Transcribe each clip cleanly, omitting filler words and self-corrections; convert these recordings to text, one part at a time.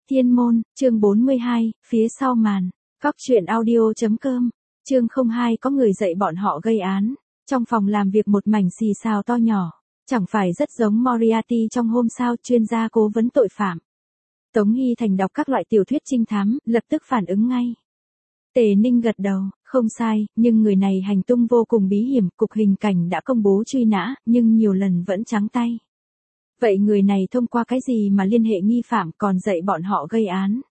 Thiên môn, chương 42, phía sau màn. Cóc truyện audio.com. Chương 02 có người dạy bọn họ gây án. Trong phòng làm việc một mảnh xì xào to nhỏ. Chẳng phải rất giống Moriarty trong hôm sao, chuyên gia cố vấn tội phạm. Tống Hy Thành đọc các loại tiểu thuyết trinh thám, lập tức phản ứng ngay. Tề Ninh gật đầu, không sai, nhưng người này hành tung vô cùng bí hiểm, cục hình cảnh đã công bố truy nã, nhưng nhiều lần vẫn trắng tay. Vậy người này thông qua cái gì mà liên hệ nghi phạm còn dạy bọn họ gây án?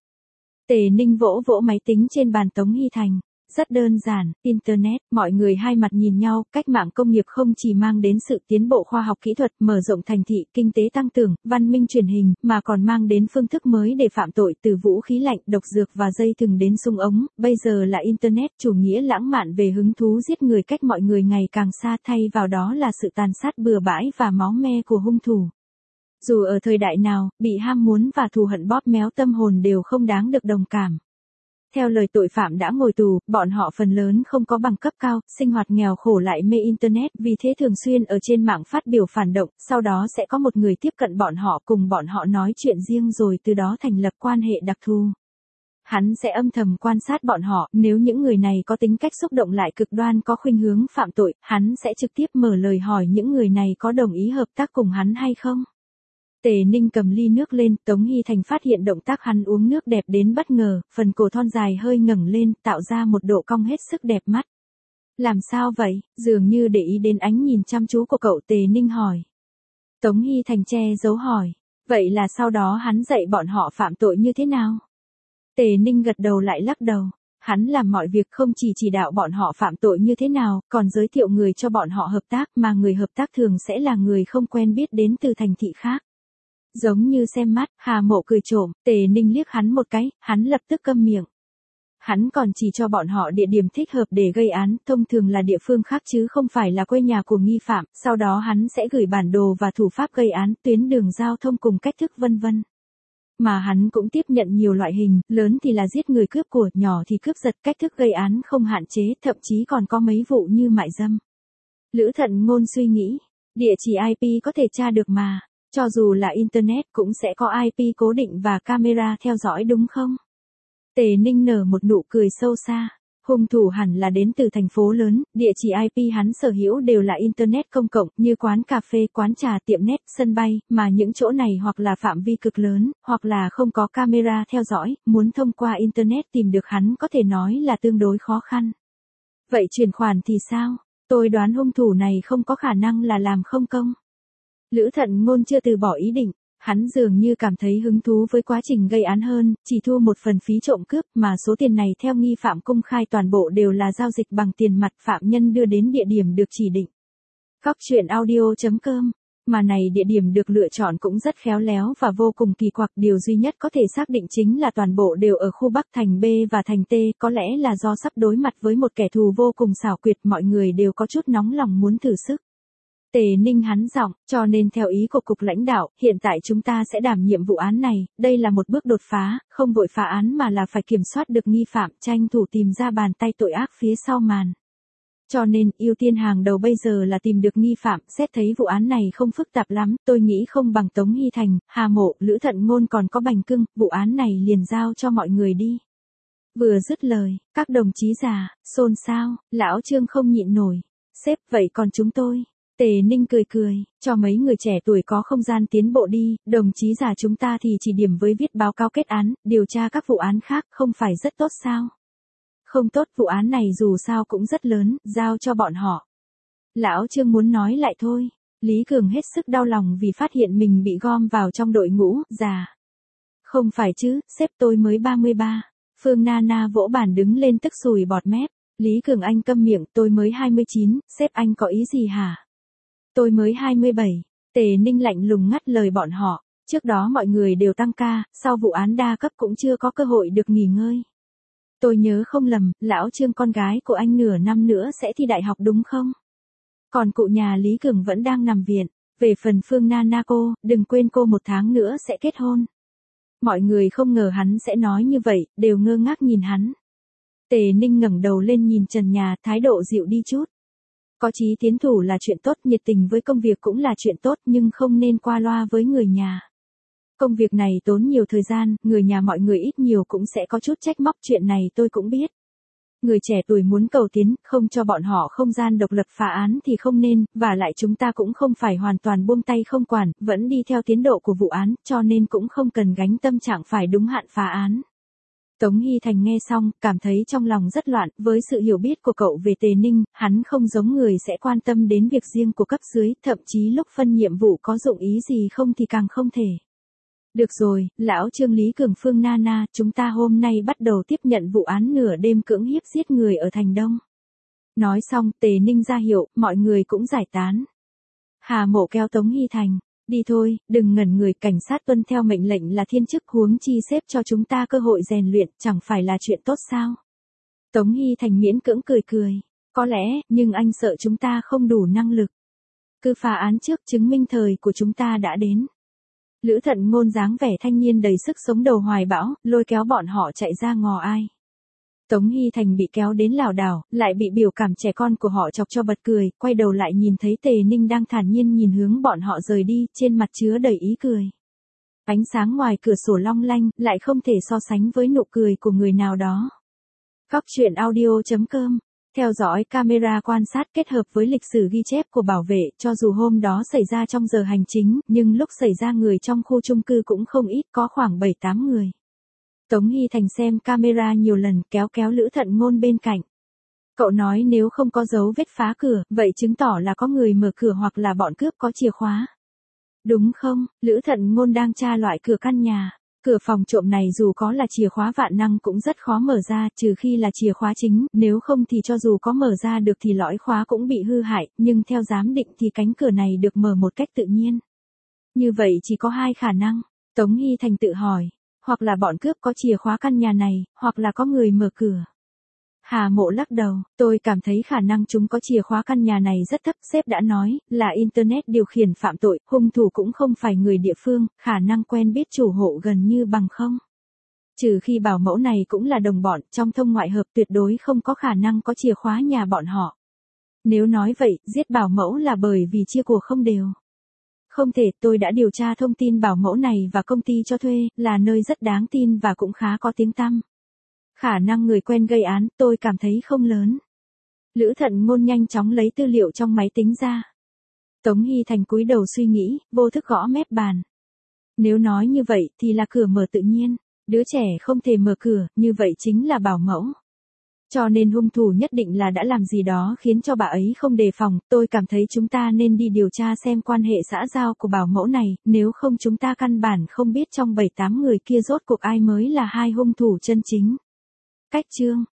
Tề Ninh vỗ vỗ máy tính trên bàn Tống Hy Thành. Rất đơn giản, Internet, mọi người hai mặt nhìn nhau, cách mạng công nghiệp không chỉ mang đến sự tiến bộ khoa học kỹ thuật, mở rộng thành thị, kinh tế tăng trưởng, văn minh truyền hình, mà còn mang đến phương thức mới để phạm tội từ vũ khí lạnh, độc dược và dây thừng đến súng ống, bây giờ là Internet, chủ nghĩa lãng mạn về hứng thú giết người cách mọi người ngày càng xa, thay vào đó là sự tàn sát bừa bãi và máu me của hung thủ. Dù ở thời đại nào, bị ham muốn và thù hận bóp méo tâm hồn đều không đáng được đồng cảm. Theo lời tội phạm đã ngồi tù, bọn họ phần lớn không có bằng cấp cao, sinh hoạt nghèo khổ lại mê Internet, vì thế thường xuyên ở trên mạng phát biểu phản động, sau đó sẽ có một người tiếp cận bọn họ cùng bọn họ nói chuyện riêng rồi từ đó thành lập quan hệ đặc thù. Hắn sẽ âm thầm quan sát bọn họ, nếu những người này có tính cách xúc động lại cực đoan có khuynh hướng phạm tội, hắn sẽ trực tiếp mở lời hỏi những người này có đồng ý hợp tác cùng hắn hay không. Tề Ninh cầm ly nước lên, Tống Hy Thành phát hiện động tác hắn uống nước đẹp đến bất ngờ, phần cổ thon dài hơi ngẩng lên, tạo ra một độ cong hết sức đẹp mắt. Làm sao vậy? Dường như để ý đến ánh nhìn chăm chú của cậu, Tề Ninh hỏi. Tống Hy Thành che giấu hỏi. Vậy là sau đó hắn dạy bọn họ phạm tội như thế nào? Tề Ninh gật đầu lại lắc đầu. Hắn làm mọi việc không chỉ đạo bọn họ phạm tội như thế nào, còn giới thiệu người cho bọn họ hợp tác, mà người hợp tác thường sẽ là người không quen biết đến từ thành thị khác. Giống như xem mắt, Hà Mộ cười trộm, Tề Ninh liếc hắn một cái, hắn lập tức câm miệng. Hắn còn chỉ cho bọn họ địa điểm thích hợp để gây án, thông thường là địa phương khác chứ không phải là quê nhà của nghi phạm, sau đó hắn sẽ gửi bản đồ và thủ pháp gây án, tuyến đường giao thông cùng cách thức vân vân. Mà hắn cũng tiếp nhận nhiều loại hình, lớn thì là giết người cướp của, nhỏ thì cướp giật, cách thức gây án không hạn chế, thậm chí còn có mấy vụ như mại dâm. Lữ Thận Ngôn suy nghĩ, địa chỉ IP có thể tra được mà. Cho dù là Internet cũng sẽ có IP cố định và camera theo dõi đúng không? Tề Ninh nở một nụ cười sâu xa. Hung thủ hẳn là đến từ thành phố lớn, địa chỉ IP hắn sở hữu đều là Internet công cộng như quán cà phê, quán trà, tiệm net, sân bay, mà những chỗ này hoặc là phạm vi cực lớn, hoặc là không có camera theo dõi, muốn thông qua Internet tìm được hắn có thể nói là tương đối khó khăn. Vậy chuyển khoản thì sao? Tôi đoán hung thủ này không có khả năng là làm không công. Lữ Thận Ngôn chưa từ bỏ ý định, hắn dường như cảm thấy hứng thú với quá trình gây án hơn, chỉ thu một phần phí trộm cướp mà số tiền này theo nghi phạm công khai toàn bộ đều là giao dịch bằng tiền mặt, phạm nhân đưa đến địa điểm được chỉ định. Cóc truyện audio.com, mà này địa điểm được lựa chọn cũng rất khéo léo và vô cùng kỳ quặc, điều duy nhất có thể xác định chính là toàn bộ đều ở khu Bắc thành B và thành T, có lẽ là do sắp đối mặt với một kẻ thù vô cùng xảo quyệt, mọi người đều có chút nóng lòng muốn thử sức. Tề Ninh hắn giọng, cho nên theo ý của cục lãnh đạo, hiện tại chúng ta sẽ đảm nhiệm vụ án này, đây là một bước đột phá, không vội phá án mà là phải kiểm soát được nghi phạm, tranh thủ tìm ra bàn tay tội ác phía sau màn. Cho nên, ưu tiên hàng đầu bây giờ là tìm được nghi phạm, xét thấy vụ án này không phức tạp lắm, tôi nghĩ không bằng Tống Hy Thành, Hà Mộ, Lữ Thận Ngôn còn có Bành Cưng, vụ án này liền giao cho mọi người đi. Vừa dứt lời, các đồng chí già, xôn xao, lão Trương không nhịn nổi. Sếp, vậy còn chúng tôi? Tề Ninh cười, cho mấy người trẻ tuổi có không gian tiến bộ đi, đồng chí già chúng ta thì chỉ điểm với viết báo cáo kết án, điều tra các vụ án khác, không phải rất tốt sao? Không tốt, vụ án này dù sao cũng rất lớn, giao cho bọn họ. Lão Trương muốn nói lại thôi, Lý Cường hết sức đau lòng vì phát hiện mình bị gom vào trong đội ngũ, già. Không phải chứ, sếp tôi mới 33. Phương Nana vỗ bàn đứng lên tức sùi bọt mép. Lý Cường anh câm miệng, tôi mới 29, sếp anh có ý gì hả? Tôi mới 27, Tề Ninh lạnh lùng ngắt lời bọn họ, trước đó mọi người đều tăng ca, sau vụ án đa cấp cũng chưa có cơ hội được nghỉ ngơi. Tôi nhớ không lầm, lão Trương con gái của anh nửa năm nữa sẽ thi đại học đúng không? Còn cụ nhà Lý Cường vẫn đang nằm viện, về phần Phương Nana cô, đừng quên cô 1 tháng nữa sẽ kết hôn. Mọi người không ngờ hắn sẽ nói như vậy, đều ngơ ngác nhìn hắn. Tề Ninh ngẩng đầu lên nhìn trần nhà, thái độ dịu đi chút. Có chí tiến thủ là chuyện tốt, nhiệt tình với công việc cũng là chuyện tốt nhưng không nên qua loa với người nhà. Công việc này tốn nhiều thời gian, người nhà mọi người ít nhiều cũng sẽ có chút trách móc, chuyện này tôi cũng biết. Người trẻ tuổi muốn cầu tiến, không cho bọn họ không gian độc lập phá án thì không nên, và lại chúng ta cũng không phải hoàn toàn buông tay không quản, vẫn đi theo tiến độ của vụ án, cho nên cũng không cần gánh tâm trạng phải đúng hạn phá án. Tống Hy Thành nghe xong, cảm thấy trong lòng rất loạn, với sự hiểu biết của cậu về Tề Ninh, hắn không giống người sẽ quan tâm đến việc riêng của cấp dưới, thậm chí lúc phân nhiệm vụ có dụng ý gì không thì càng không thể. Được rồi, lão Trương Lý Cường Phương Nana, chúng ta hôm nay bắt đầu tiếp nhận vụ án nửa đêm cưỡng hiếp giết người ở Thành Đông. Nói xong, Tề Ninh ra hiệu, mọi người cũng giải tán. Hà Mộ kéo Tống Hy Thành. Đi thôi, đừng ngẩn người, cảnh sát tuân theo mệnh lệnh là thiên chức, huống chi xếp cho chúng ta cơ hội rèn luyện, chẳng phải là chuyện tốt sao? Tống Hy Thành miễn cưỡng cười cười. Có lẽ, nhưng anh sợ chúng ta không đủ năng lực. Cứ phá án trước, chứng minh thời của chúng ta đã đến. Lữ Thận Ngôn dáng vẻ thanh niên đầy sức sống đầu hoài bão, lôi kéo bọn họ chạy ra ngò ai. Tống Hy Thành bị kéo đến lảo đảo, lại bị biểu cảm trẻ con của họ chọc cho bật cười, quay đầu lại nhìn thấy Tề Ninh đang thản nhiên nhìn hướng bọn họ rời đi, trên mặt chứa đầy ý cười. Ánh sáng ngoài cửa sổ long lanh, lại không thể so sánh với nụ cười của người nào đó. Góc truyện audio.com. Theo dõi camera quan sát kết hợp với lịch sử ghi chép của bảo vệ, cho dù hôm đó xảy ra trong giờ hành chính, nhưng lúc xảy ra người trong khu chung cư cũng không ít, có khoảng 7-8 người. Tống Hy Thành xem camera nhiều lần, kéo Lữ Thận Ngôn bên cạnh. Cậu nói nếu không có dấu vết phá cửa, vậy chứng tỏ là có người mở cửa hoặc là bọn cướp có chìa khóa. Đúng không? Lữ Thận Ngôn đang tra loại cửa căn nhà. Cửa phòng trộm này dù có là chìa khóa vạn năng cũng rất khó mở ra, trừ khi là chìa khóa chính, nếu không thì cho dù có mở ra được thì lõi khóa cũng bị hư hại, nhưng theo giám định thì cánh cửa này được mở một cách tự nhiên. Như vậy chỉ có hai khả năng, Tống Hy Thành tự hỏi, hoặc là bọn cướp có chìa khóa căn nhà này, hoặc là có người mở cửa. Hà Mộ lắc đầu, tôi cảm thấy khả năng chúng có chìa khóa căn nhà này rất thấp, sếp đã nói, là Internet điều khiển phạm tội, hung thủ cũng không phải người địa phương, khả năng quen biết chủ hộ gần như bằng không. Trừ khi bảo mẫu này cũng là đồng bọn, trong thông ngoại hợp tuyệt đối không có khả năng có chìa khóa nhà bọn họ. Nếu nói vậy, giết bảo mẫu là bởi vì chia của không đều. Không thể, tôi đã điều tra thông tin bảo mẫu này và công ty cho thuê, là nơi rất đáng tin và cũng khá có tiếng tăm. Khả năng người quen gây án, tôi cảm thấy không lớn. Lữ Thận Ngôn nhanh chóng lấy tư liệu trong máy tính ra. Tống Hy Thành cúi đầu suy nghĩ, vô thức gõ mép bàn. Nếu nói như vậy thì là cửa mở tự nhiên, đứa trẻ không thể mở cửa, như vậy chính là bảo mẫu. Cho nên hung thủ nhất định là đã làm gì đó khiến cho bà ấy không đề phòng, tôi cảm thấy chúng ta nên đi điều tra xem quan hệ xã giao của bảo mẫu này, nếu không chúng ta căn bản không biết trong 7-8 người kia rốt cuộc ai mới là hai hung thủ chân chính. Cách chương